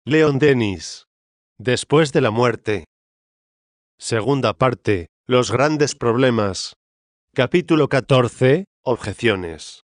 Leon Denis. Después de la muerte. Segunda parte. Los grandes problemas. Capítulo 14. Objeciones.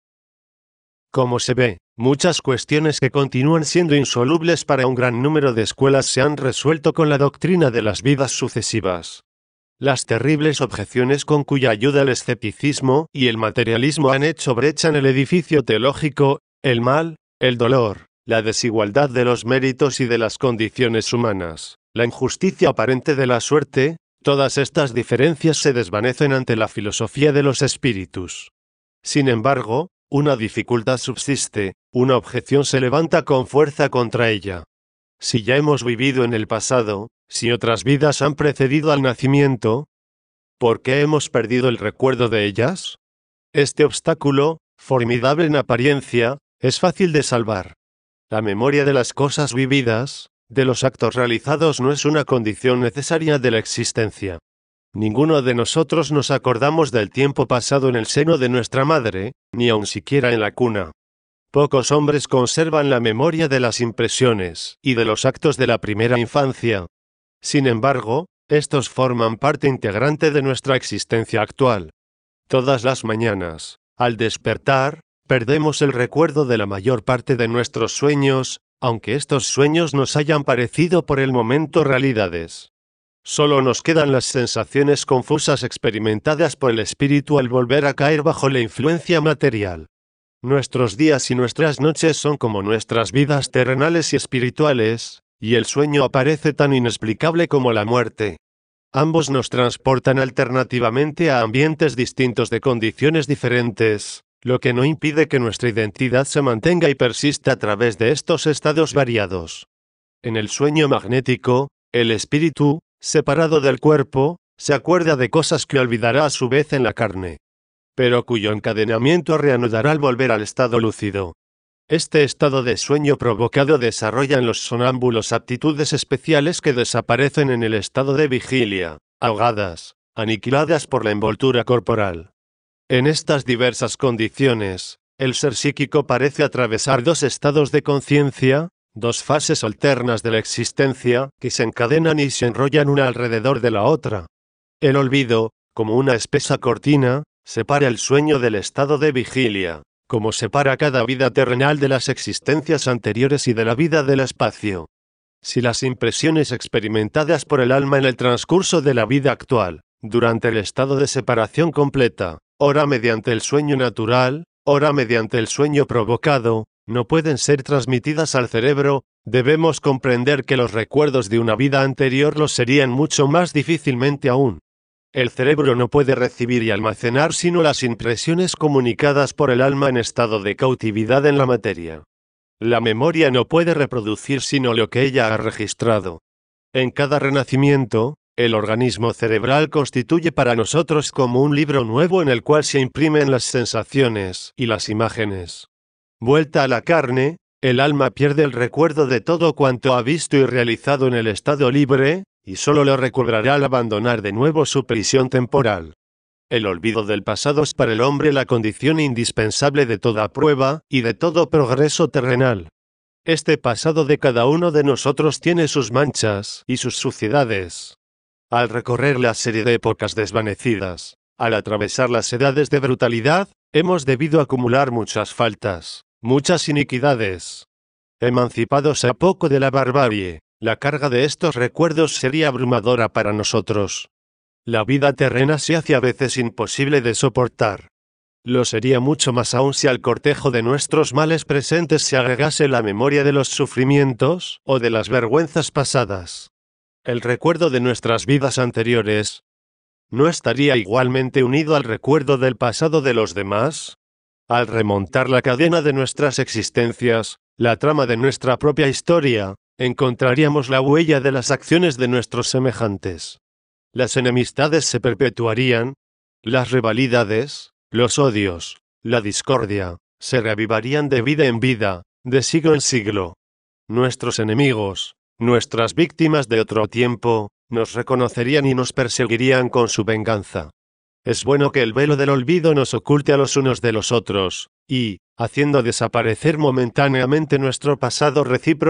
Como se ve, muchas cuestiones que continúan siendo insolubles para un gran número de escuelas se han resuelto con la doctrina de las vidas sucesivas. Las terribles objeciones con cuya ayuda el escepticismo y el materialismo han hecho brecha en el edificio teológico, el mal, el dolor, la desigualdad de los méritos y de las condiciones humanas, la injusticia aparente de la suerte, todas estas diferencias se desvanecen ante la filosofía de los espíritus. Sin embargo, una dificultad subsiste, una objeción se levanta con fuerza contra ella. Si ya hemos vivido en el pasado, si otras vidas han precedido al nacimiento, ¿por qué hemos perdido el recuerdo de ellas? Este obstáculo, formidable en apariencia, es fácil de salvar. La memoria de las cosas vividas, de los actos realizados no es una condición necesaria de la existencia. Ninguno de nosotros nos acordamos del tiempo pasado en el seno de nuestra madre, ni aun siquiera en la cuna. Pocos hombres conservan la memoria de las impresiones y de los actos de la primera infancia. Sin embargo, estos forman parte integrante de nuestra existencia actual. Todas las mañanas, al despertar, perdemos el recuerdo de la mayor parte de nuestros sueños, aunque estos sueños nos hayan parecido por el momento realidades. Solo nos quedan las sensaciones confusas experimentadas por el espíritu al volver a caer bajo la influencia material. Nuestros días y nuestras noches son como nuestras vidas terrenales y espirituales, y el sueño aparece tan inexplicable como la muerte. Ambos nos transportan alternativamente a ambientes distintos de condiciones diferentes, lo que no impide que nuestra identidad se mantenga y persista a través de estos estados variados. En el sueño magnético, el espíritu, separado del cuerpo, se acuerda de cosas que olvidará a su vez en la carne, pero cuyo encadenamiento reanudará al volver al estado lúcido. Este estado de sueño provocado desarrolla en los sonámbulos aptitudes especiales que desaparecen en el estado de vigilia, ahogadas, aniquiladas por la envoltura corporal. En estas diversas condiciones, el ser psíquico parece atravesar dos estados de conciencia, dos fases alternas de la existencia, que se encadenan y se enrollan una alrededor de la otra. El olvido, como una espesa cortina, separa el sueño del estado de vigilia, como separa cada vida terrenal de las existencias anteriores y de la vida del espacio. Si las impresiones experimentadas por el alma en el transcurso de la vida actual, durante el estado de separación completa, ora mediante el sueño natural, ora mediante el sueño provocado, no pueden ser transmitidas al cerebro, debemos comprender que los recuerdos de una vida anterior lo serían mucho más difícilmente aún. El cerebro no puede recibir y almacenar sino las impresiones comunicadas por el alma en estado de cautividad en la materia. La memoria no puede reproducir sino lo que ella ha registrado. En cada renacimiento, el organismo cerebral constituye para nosotros como un libro nuevo en el cual se imprimen las sensaciones y las imágenes. Vuelta a la carne, el alma pierde el recuerdo de todo cuanto ha visto y realizado en el estado libre, y solo lo recobrará al abandonar de nuevo su prisión temporal. El olvido del pasado es para el hombre la condición indispensable de toda prueba y de todo progreso terrenal. Este pasado de cada uno de nosotros tiene sus manchas y sus suciedades. Al recorrer la serie de épocas desvanecidas, al atravesar las edades de brutalidad, hemos debido acumular muchas faltas, muchas iniquidades. Emancipados a poco de la barbarie, la carga de estos recuerdos sería abrumadora para nosotros. La vida terrena se hace a veces imposible de soportar. Lo sería mucho más aún si al cortejo de nuestros males presentes se agregase la memoria de los sufrimientos o de las vergüenzas pasadas. El recuerdo de nuestras vidas anteriores, ¿no estaría igualmente unido al recuerdo del pasado de los demás? Al remontar la cadena de nuestras existencias, la trama de nuestra propia historia, encontraríamos la huella de las acciones de nuestros semejantes. Las enemistades se perpetuarían, las rivalidades, los odios, la discordia, se reavivarían de vida en vida, de siglo en siglo. Nuestros enemigos, nuestras víctimas de otro tiempo, nos reconocerían y nos perseguirían con su venganza. Es bueno que el velo del olvido nos oculte a los unos de los otros, y, haciendo desaparecer momentáneamente nuestro pasado recíproco,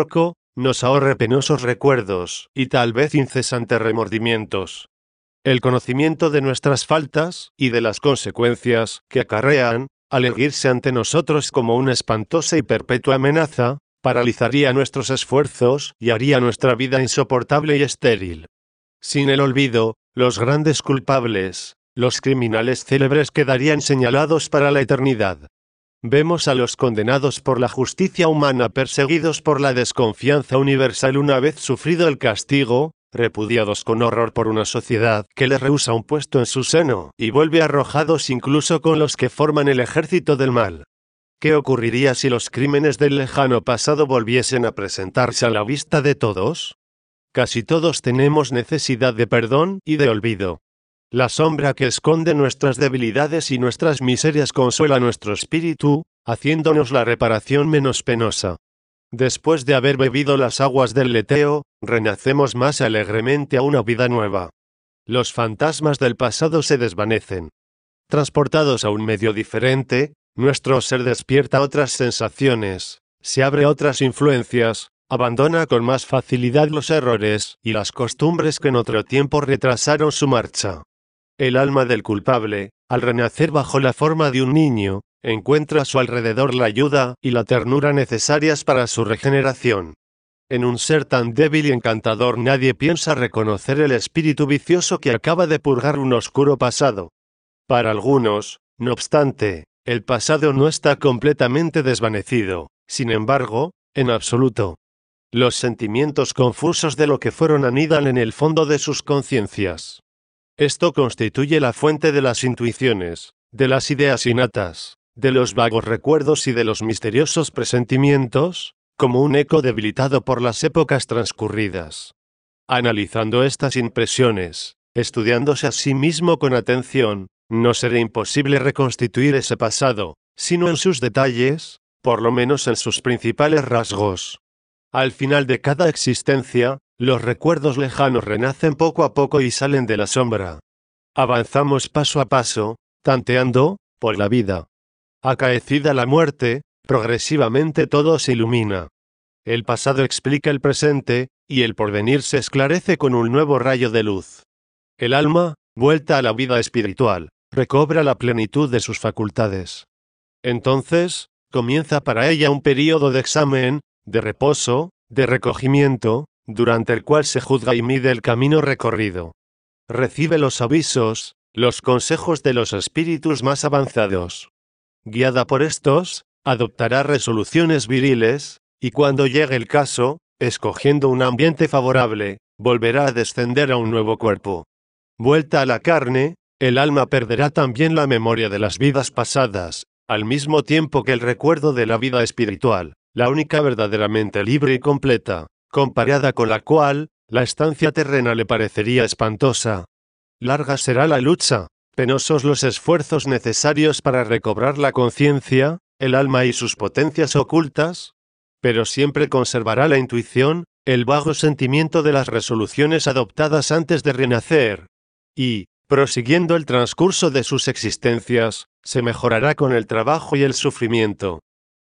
nos ahorre penosos recuerdos y tal vez incesantes remordimientos. El conocimiento de nuestras faltas y de las consecuencias que acarrean, al erguirse ante nosotros como una espantosa y perpetua amenaza, paralizaría nuestros esfuerzos y haría nuestra vida insoportable y estéril. Sin el olvido, los grandes culpables, los criminales célebres quedarían señalados para la eternidad. Vemos a los condenados por la justicia humana perseguidos por la desconfianza universal una vez sufrido el castigo, repudiados con horror por una sociedad que les rehúsa un puesto en su seno y vuelve arrojados incluso con los que forman el ejército del mal. ¿Qué ocurriría si los crímenes del lejano pasado volviesen a presentarse a la vista de todos? Casi todos tenemos necesidad de perdón y de olvido. La sombra que esconde nuestras debilidades y nuestras miserias consuela nuestro espíritu, haciéndonos la reparación menos penosa. Después de haber bebido las aguas del leteo, renacemos más alegremente a una vida nueva. Los fantasmas del pasado se desvanecen. Transportados a un medio diferente, nuestro ser despierta otras sensaciones, se abre a otras influencias, abandona con más facilidad los errores y las costumbres que en otro tiempo retrasaron su marcha. El alma del culpable, al renacer bajo la forma de un niño, encuentra a su alrededor la ayuda y la ternura necesarias para su regeneración. En un ser tan débil y encantador nadie piensa reconocer el espíritu vicioso que acaba de purgar un oscuro pasado. Para algunos, no obstante, el pasado no está completamente desvanecido, sin embargo, en absoluto. Los sentimientos confusos de lo que fueron anidan en el fondo de sus conciencias. Esto constituye la fuente de las intuiciones, de las ideas innatas, de los vagos recuerdos y de los misteriosos presentimientos, como un eco debilitado por las épocas transcurridas. Analizando estas impresiones, estudiándose a sí mismo con atención, no será imposible reconstituir ese pasado, sino en sus detalles, por lo menos en sus principales rasgos. Al final de cada existencia, los recuerdos lejanos renacen poco a poco y salen de la sombra. Avanzamos paso a paso, tanteando, por la vida. Acaecida la muerte, progresivamente todo se ilumina. El pasado explica el presente, y el porvenir se esclarece con un nuevo rayo de luz. El alma, vuelta a la vida espiritual, recobra la plenitud de sus facultades. Entonces, comienza para ella un período de examen, de reposo, de recogimiento, durante el cual se juzga y mide el camino recorrido. Recibe los avisos, los consejos de los espíritus más avanzados. Guiada por estos, adoptará resoluciones viriles, y cuando llegue el caso, escogiendo un ambiente favorable, volverá a descender a un nuevo cuerpo. Vuelta a la carne, el alma perderá también la memoria de las vidas pasadas, al mismo tiempo que el recuerdo de la vida espiritual, la única verdaderamente libre y completa, comparada con la cual, la estancia terrena le parecería espantosa. Larga será la lucha, penosos los esfuerzos necesarios para recobrar la conciencia, el alma y sus potencias ocultas, pero siempre conservará la intuición, el vago sentimiento de las resoluciones adoptadas antes de renacer. Y, prosiguiendo el transcurso de sus existencias, se mejorará con el trabajo y el sufrimiento,